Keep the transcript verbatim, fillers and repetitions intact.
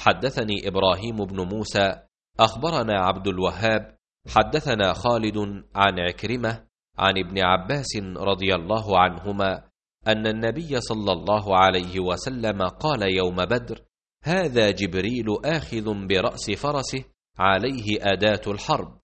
حدثني إبراهيم بن موسى أخبرنا عبد الوهاب حدثنا خالد عن عكرمة عن ابن عباس رضي الله عنهما أن النبي صلى الله عليه وسلم قال يوم بدر: هذا جبريل آخذ برأس فرسه عليه أداة الحرب.